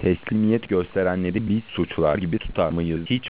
teslimiyet gösterenleri biz suçlar gibi tutar mıyız? Hiç